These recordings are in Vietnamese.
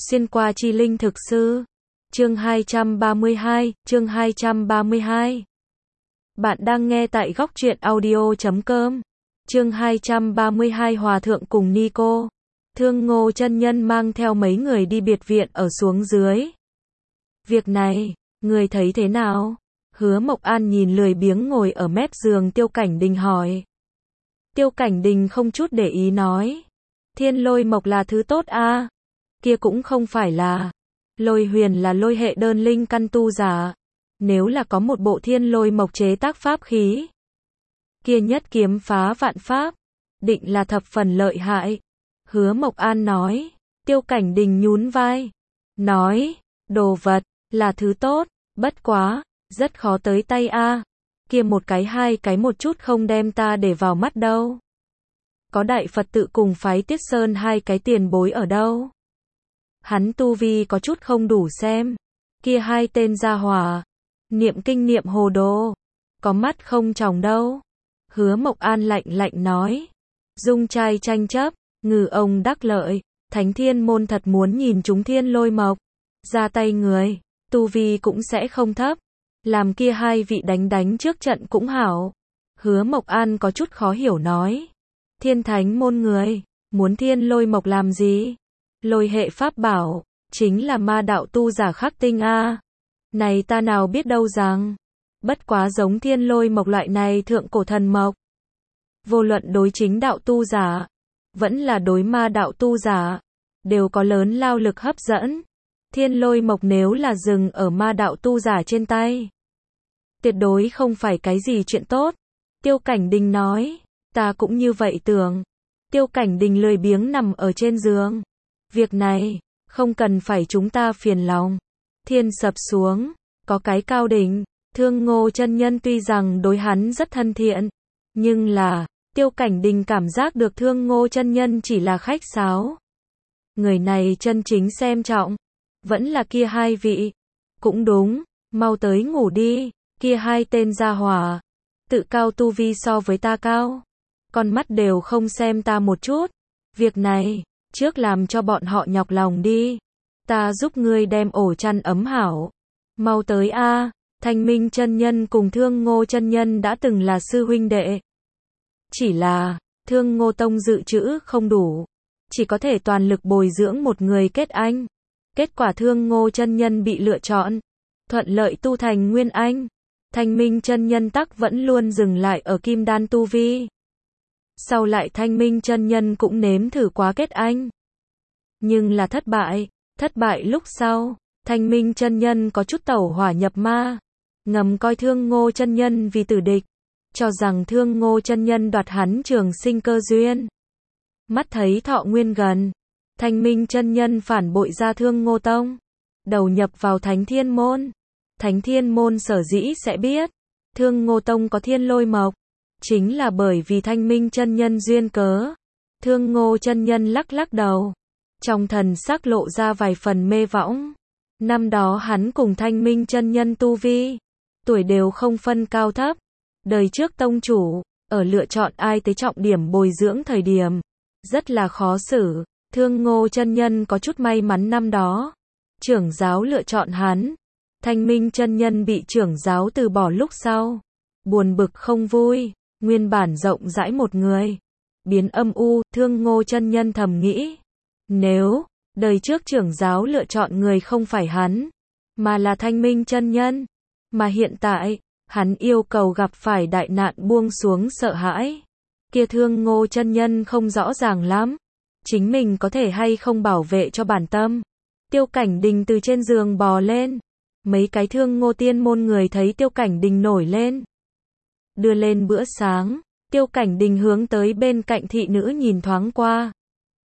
Xuyên qua chi linh thực sư. Chương 232. Bạn đang nghe tại góc truyện audio.com. Chương 232 Hòa thượng cùng Nico. Thương Ngô chân nhân mang theo mấy người đi biệt viện ở xuống dưới. Việc này, người thấy thế nào? Hứa Mộc An nhìn lười biếng ngồi ở mép giường Tiêu Cảnh Đình hỏi. Tiêu Cảnh Đình không chút để ý nói. Thiên lôi mộc là thứ tốt a. Kia cũng không phải là. Lôi huyền là lôi hệ đơn linh căn tu giả. Nếu là có một bộ thiên lôi mộc chế tác pháp khí, kia nhất kiếm phá vạn pháp, định là thập phần lợi hại. Hứa Mộc An nói. Tiêu Cảnh Đình nhún vai. Nói, đồ vật, là thứ tốt, bất quá, rất khó tới tay a. Kia một cái hai cái một chút không đem ta để vào mắt đâu. Có đại Phật tự cùng phái Tiết Sơn hai cái tiền bối ở đâu. Hắn tu vi có chút không đủ xem. Kia hai tên gia hỏa, niệm kinh niệm hồ đồ, có mắt không tròng đâu. Hứa Mộc An lạnh lạnh nói. Dung trai tranh chấp, ngư ông đắc lợi, Thánh Thiên Môn thật muốn nhìn chúng thiên lôi mộc. Ra tay người, tu vi cũng sẽ không thấp. Làm kia hai vị đánh trước trận cũng hảo. Hứa Mộc An có chút khó hiểu nói. Thiên Thánh Môn người, muốn thiên lôi mộc làm gì? Lôi hệ pháp bảo, chính là ma đạo tu giả khắc tinh a. Này ta nào biết đâu rằng, bất quá giống thiên lôi mộc loại này thượng cổ thần mộc. Vô luận đối chính đạo tu giả, vẫn là đối ma đạo tu giả, đều có lớn lao lực hấp dẫn. Thiên lôi mộc nếu là dừng ở ma đạo tu giả trên tay, tuyệt đối không phải cái gì chuyện tốt. Tiêu Cảnh Đình nói. Ta cũng như vậy tưởng. Tiêu Cảnh Đình lười biếng nằm ở trên giường. Việc này, không cần phải chúng ta phiền lòng. Thiên sập xuống, có cái cao đỉnh. Thương Ngô chân nhân tuy rằng đối hắn rất thân thiện, nhưng là, Tiêu Cảnh Đình cảm giác được Thương Ngô chân nhân chỉ là khách sáo. Người này chân chính xem trọng, vẫn là kia hai vị. Cũng đúng, mau tới ngủ đi. Kia hai tên gia hỏa, tự cao tu vi so với ta cao, con mắt đều không xem ta một chút. Việc này, trước làm cho bọn họ nhọc lòng đi. Ta giúp ngươi đem ổ chăn ấm hảo. Mau tới a. Thanh Minh chân nhân cùng Thương Ngô chân nhân đã từng là sư huynh đệ. Chỉ là, Thương Ngô tông dự trữ không đủ, chỉ có thể toàn lực bồi dưỡng một người kết anh. Kết quả Thương Ngô chân nhân bị lựa chọn, thuận lợi tu thành nguyên anh. Thanh Minh chân nhân tắc vẫn luôn dừng lại ở kim đan tu vi. Sau lại Thanh Minh chân nhân cũng nếm thử quá kết anh, nhưng là thất bại lúc sau, Thanh Minh chân nhân có chút tẩu hỏa nhập ma, ngầm coi Thương Ngô chân nhân vì tử địch, cho rằng Thương Ngô chân nhân đoạt hắn trường sinh cơ duyên. Mắt thấy thọ nguyên gần, Thanh Minh chân nhân phản bội ra Thương Ngô tông, đầu nhập vào Thánh Thiên Môn. Thánh Thiên Môn sở dĩ sẽ biết Thương Ngô tông có thiên lôi mộc, chính là bởi vì Thanh Minh chân nhân duyên cớ. Thương Ngô chân nhân lắc lắc đầu, trong thần sắc lộ ra vài phần mê võng. Năm đó hắn cùng Thanh Minh chân nhân tu vi, tuổi đều không phân cao thấp. Đời trước tông chủ, ở lựa chọn ai tới trọng điểm bồi dưỡng thời điểm, rất là khó xử. Thương Ngô chân nhân có chút may mắn năm đó, trưởng giáo lựa chọn hắn. Thanh Minh chân nhân bị trưởng giáo từ bỏ lúc sau, buồn bực không vui, nguyên bản rộng rãi một người, biến âm u. Thương Ngô chân nhân thầm nghĩ, nếu đời trước trưởng giáo lựa chọn người không phải hắn, mà là Thanh Minh chân nhân, mà hiện tại, hắn yêu cầu gặp phải đại nạn buông xuống sợ hãi, kia Thương Ngô chân nhân không rõ ràng lắm, chính mình có thể hay không bảo vệ cho bản tâm. Tiêu Cảnh Đình từ trên giường bò lên. Mấy cái Thương Ngô tiên môn người thấy Tiêu Cảnh Đình nổi lên, đưa lên bữa sáng. Tiêu Cảnh Đình hướng tới bên cạnh thị nữ nhìn thoáng qua,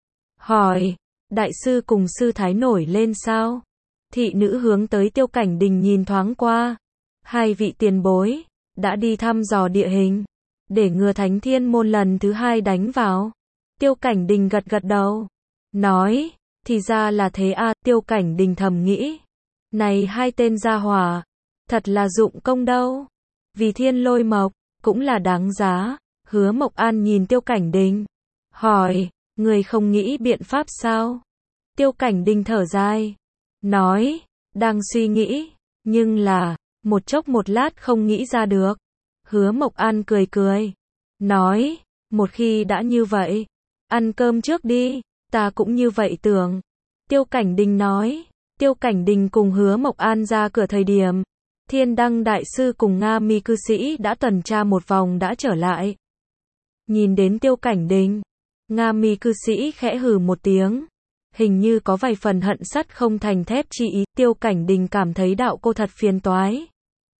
hỏi, đại sư cùng sư thái nổi lên sao? Thị nữ hướng tới Tiêu Cảnh Đình nhìn thoáng qua, hai vị tiền bối đã đi thăm dò địa hình, để ngừa Thánh Thiên Môn lần thứ hai đánh vào. Tiêu Cảnh Đình gật gật đầu, nói, thì ra là thế a. Tiêu Cảnh Đình thầm nghĩ, này hai tên gia hỏa, thật là dụng công đâu. Vì thiên lôi mộc, cũng là đáng giá. Hứa Mộc An nhìn Tiêu Cảnh Đình, hỏi, người không nghĩ biện pháp sao? Tiêu Cảnh Đình thở dài, nói, đang suy nghĩ, nhưng là, một chốc một lát không nghĩ ra được. Hứa Mộc An cười cười, nói, một khi đã như vậy, ăn cơm trước đi, ta cũng như vậy tưởng. Tiêu Cảnh Đình nói, Tiêu Cảnh Đình cùng Hứa Mộc An ra cửa thời điểm, Thiên Đăng Đại Sư cùng Nga Mi cư sĩ đã tuần tra một vòng đã trở lại. Nhìn đến Tiêu Cảnh Đình, Nga Mi cư sĩ khẽ hừ một tiếng, hình như có vài phần hận sắt không thành thép chi ý. Tiêu Cảnh Đình cảm thấy đạo cô thật phiền toái.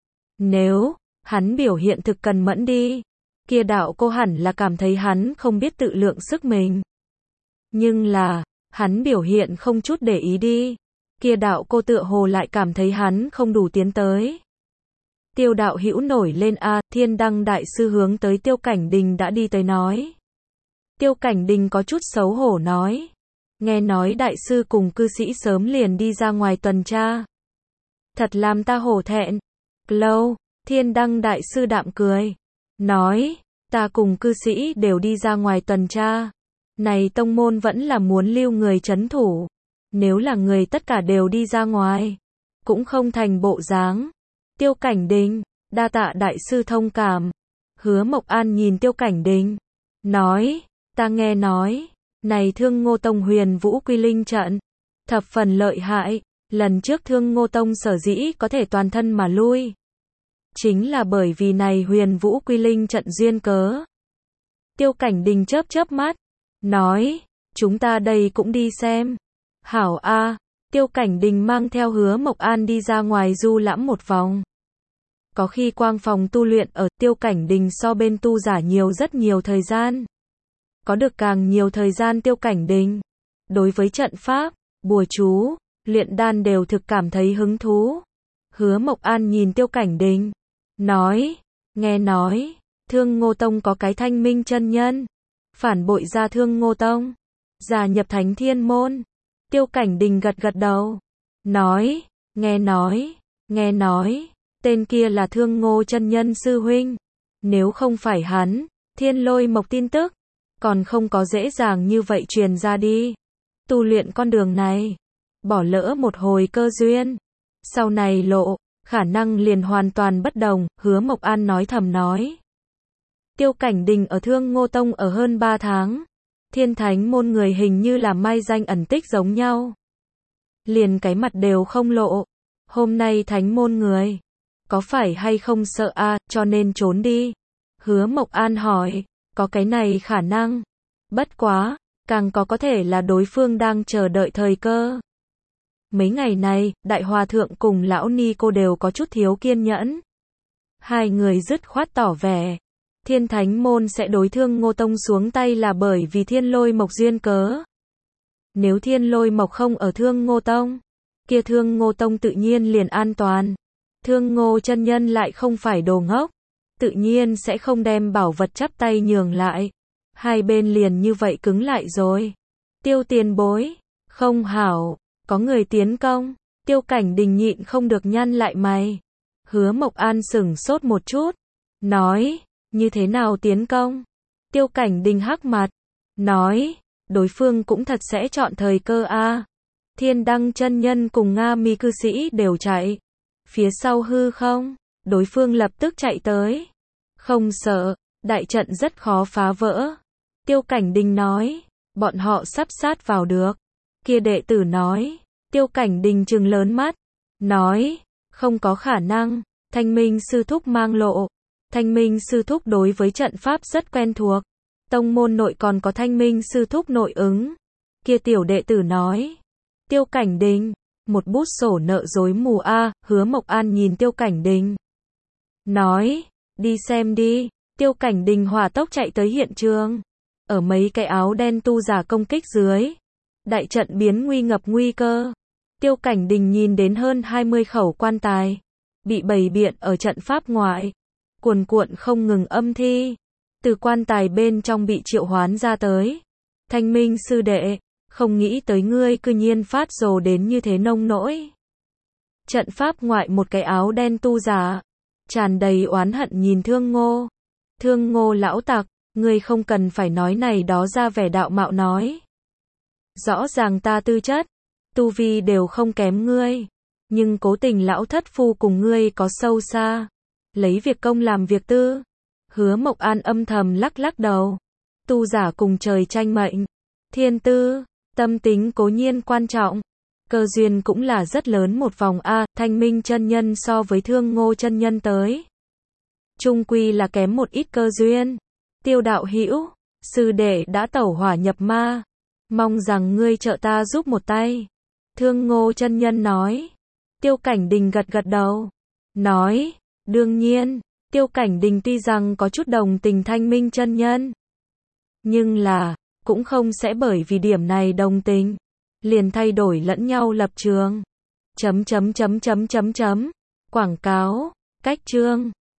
Nếu hắn biểu hiện thực cần mẫn đi, kia đạo cô hẳn là cảm thấy hắn không biết tự lượng sức mình. Nhưng là, hắn biểu hiện không chút để ý đi, kia đạo cô tựa hồ lại cảm thấy hắn không đủ tiến tới. Tiêu đạo hữu nổi lên a. Thiên Đăng Đại Sư hướng tới Tiêu Cảnh Đình đã đi tới nói. Tiêu Cảnh Đình có chút xấu hổ nói, nghe nói Đại Sư cùng cư sĩ sớm liền đi ra ngoài tuần tra. Thật làm ta hổ thẹn. Lâu, Thiên Đăng Đại Sư đạm cười, nói, ta cùng cư sĩ đều đi ra ngoài tuần tra. Này tông môn vẫn là muốn lưu người trấn thủ. Nếu là người tất cả đều đi ra ngoài, cũng không thành bộ dáng. Tiêu Cảnh Đình, đa tạ Đại Sư thông cảm. Hứa Mộc An nhìn Tiêu Cảnh Đình, nói, ta nghe nói, này Thương Ngô Tông Huyền Vũ Quy Linh trận, thập phần lợi hại. Lần trước Thương Ngô Tông sở dĩ có thể toàn thân mà lui, chính là bởi vì này Huyền Vũ Quy Linh trận duyên cớ. Tiêu Cảnh Đình chớp chớp mắt, nói, chúng ta đây cũng đi xem. Hảo a. Tiêu Cảnh Đình mang theo Hứa Mộc An đi ra ngoài du lãm một vòng. Có khi quang phòng tu luyện ở Tiêu Cảnh Đình so bên tu giả nhiều rất nhiều thời gian. Có được càng nhiều thời gian Tiêu Cảnh Đình, đối với trận pháp, bùa chú, luyện đan đều thực cảm thấy hứng thú. Hứa Mộc An nhìn Tiêu Cảnh Đình, nói, nghe nói, Thương Ngô Tông có cái Thanh Minh chân nhân, phản bội ra Thương Ngô Tông, gia nhập Thánh Thiên Môn. Tiêu Cảnh Đình gật gật đầu, nói, nghe nói, tên kia là Thương Ngô chân nhân sư huynh. Nếu không phải hắn, Thiên Lôi Mộc tin tức, còn không có dễ dàng như vậy truyền ra đi. Tu luyện con đường này, bỏ lỡ một hồi cơ duyên, sau này lộ, khả năng liền hoàn toàn bất đồng. Hứa Mộc An nói thầm nói. Tiêu Cảnh Đình ở Thương Ngô Tông ở hơn 3 tháng. Thiên Thánh môn người hình như là mai danh ẩn tích giống nhau. Liền cái mặt đều không lộ. Hôm nay Thánh môn người, có phải hay không sợ a, cho nên trốn đi? Hứa Mộc An hỏi, có cái này khả năng. Bất quá, càng có thể là đối phương đang chờ đợi thời cơ. Mấy ngày này, Đại Hòa Thượng cùng Lão Ni cô đều có chút thiếu kiên nhẫn. Hai người dứt khoát tỏ vẻ, Thiên Thánh môn sẽ đối Thương Ngô Tông xuống tay là bởi vì Thiên Lôi Mộc duyên cớ. Nếu Thiên Lôi Mộc không ở Thương Ngô Tông, kia Thương Ngô Tông tự nhiên liền an toàn. Thương Ngô chân nhân lại không phải đồ ngốc, tự nhiên sẽ không đem bảo vật chắp tay nhường lại. Hai bên liền như vậy cứng lại rồi. Tiêu tiền bối, không hảo, có người tiến công. Tiêu Cảnh Đình nhịn không được nhăn lại mày. Hứa Mộc An sửng sốt một chút, nói, như thế nào tiến công? Tiêu Cảnh Đình hắc mặt, nói, đối phương cũng thật sẽ chọn thời cơ a. Thiên Đăng chân nhân cùng Nga Mi cư sĩ đều chạy. Phía sau hư không, đối phương lập tức chạy tới. Không sợ, đại trận rất khó phá vỡ. Tiêu Cảnh Đình nói, bọn họ sắp sát vào được. Kia đệ tử nói, Tiêu Cảnh Đình trừng lớn mắt, nói, không có khả năng. Thanh Minh sư thúc mang lộ. Thanh Minh sư thúc đối với trận pháp rất quen thuộc. Tông môn nội còn có Thanh Minh sư thúc nội ứng. Kia tiểu đệ tử nói, Tiêu Cảnh Đình, một bút sổ nợ dối mù a. Hứa Mộc An nhìn Tiêu Cảnh Đình, nói, đi xem đi. Tiêu Cảnh Đình hỏa tốc chạy tới hiện trường. Ở mấy cái áo đen tu giả công kích dưới, đại trận biến nguy ngập nguy cơ. Tiêu Cảnh Đình nhìn đến hơn 20 khẩu quan tài bị bày biện ở trận pháp ngoại, cuồn cuộn không ngừng âm thi từ quan tài bên trong bị triệu hoán ra tới. Thanh Minh sư đệ, không nghĩ tới ngươi cư nhiên phát rồ đến như thế nông nỗi. Trận pháp ngoại một cái áo đen tu giả, tràn đầy oán hận nhìn Thương Ngô. Thương Ngô lão tặc, ngươi không cần phải nói này đó ra vẻ đạo mạo nói. Rõ ràng ta tư chất, tu vi đều không kém ngươi, nhưng cố tình lão thất phu cùng ngươi có sâu xa, lấy việc công làm việc tư. Hứa Mộc An âm thầm lắc lắc đầu. Tu giả cùng trời tranh mệnh, thiên tư, tâm tính cố nhiên quan trọng, cơ duyên cũng là rất lớn một vòng a. Thanh Minh chân nhân so với Thương Ngô chân nhân tới, chung quy là kém một ít cơ duyên. Tiêu đạo hữu, sư đệ đã tẩu hỏa nhập ma, mong rằng ngươi trợ ta giúp một tay. Thương Ngô chân nhân nói. Tiêu Cảnh Đình gật gật đầu, nói, đương nhiên. Tiêu Cảnh Đình tuy rằng có chút đồng tình Thanh Minh chân nhân, nhưng là, cũng không sẽ bởi vì điểm này đồng tình, liền thay đổi lẫn nhau lập trường. Quảng cáo, cách chương.